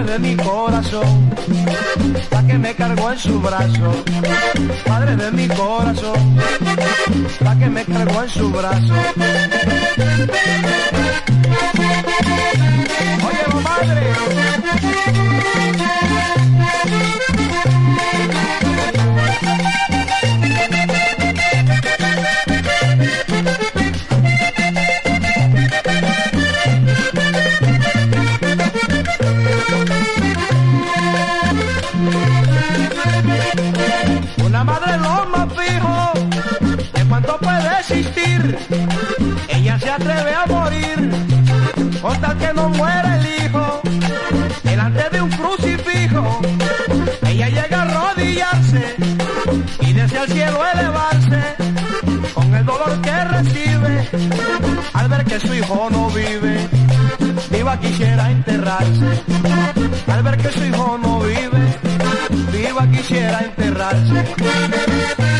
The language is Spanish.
de mi corazón, la que me cargó en su brazo, madre de mi corazón, la que me cargó en su brazo. Oye, madre. Una madre lo más fijo de cuánto puede existir, ella se atreve a morir con tal que no muera el hijo, delante de un crucifijo ella llega a arrodillarse y desea al cielo elevarse con el dolor que recibe al ver que su hijo no vive, viva quisiera enterrarse, al ver que su hijo no vive, viva quisiera enterrarse.